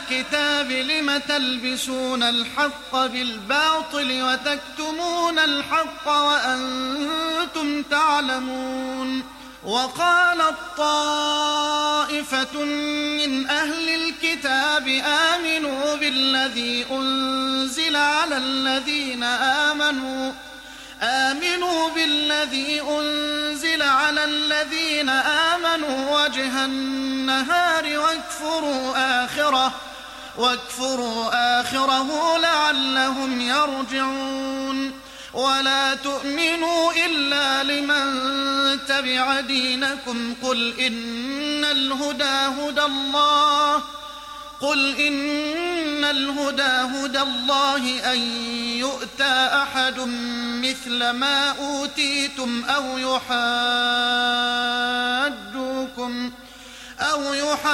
الكتاب لم تلبسون الحق بالباطل وتكتمون الحق وأنتم تعلمون وقالت طائفة من أهل الكتاب آمنوا بالذي أنزل على الذين آمنوا وجه النهار واكفروا آخره لعلهم يرجعون ولا تؤمنوا إلا لمن تبع دينكم قل إن الهدى هدى الله أن يؤتى أحد مثل ما أوتيتم أو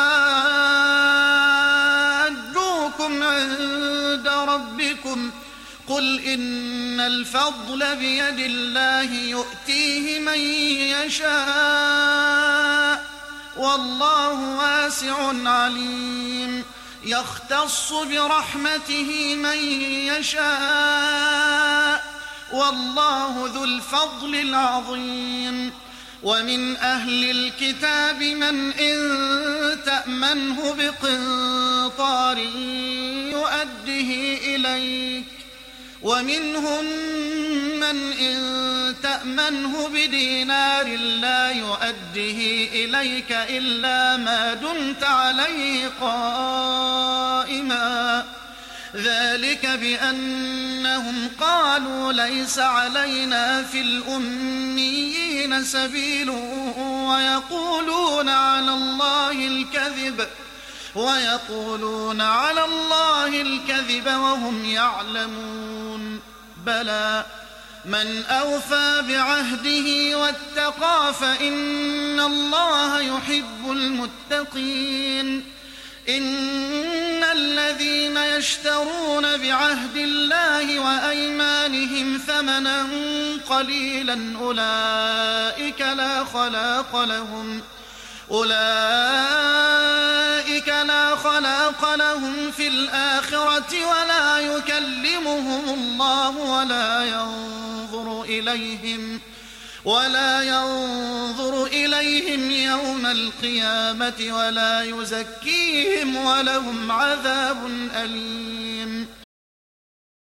يحاجوكم عند ربكم قل إن الفضل بيد الله يؤتيه من يشاء والله واسع عليم يختص برحمته من يشاء والله ذو الفضل العظيم ومن أهل الكتاب من إن تأمنه بقنطار يؤده إليك ومنهم من إن تأمنه بدينار لا يؤده إليك إلا ما دمت عليه قائما ذلك بأنهم قالوا ليس علينا في الأميين سبيل ويقولون على الله الكذب وهم يعلمون بلى من أوفى بعهده واتقى فإن الله يحب المتقين إن الذين يشترون بعهد الله وأيمانهم ثمنا قليلا أولئك لا خلاق لهم في الآخرة ولا يكلمهم الله ولا ينظر إليهم يوم القيامة ولا يزكيهم ولهم عذاب أليم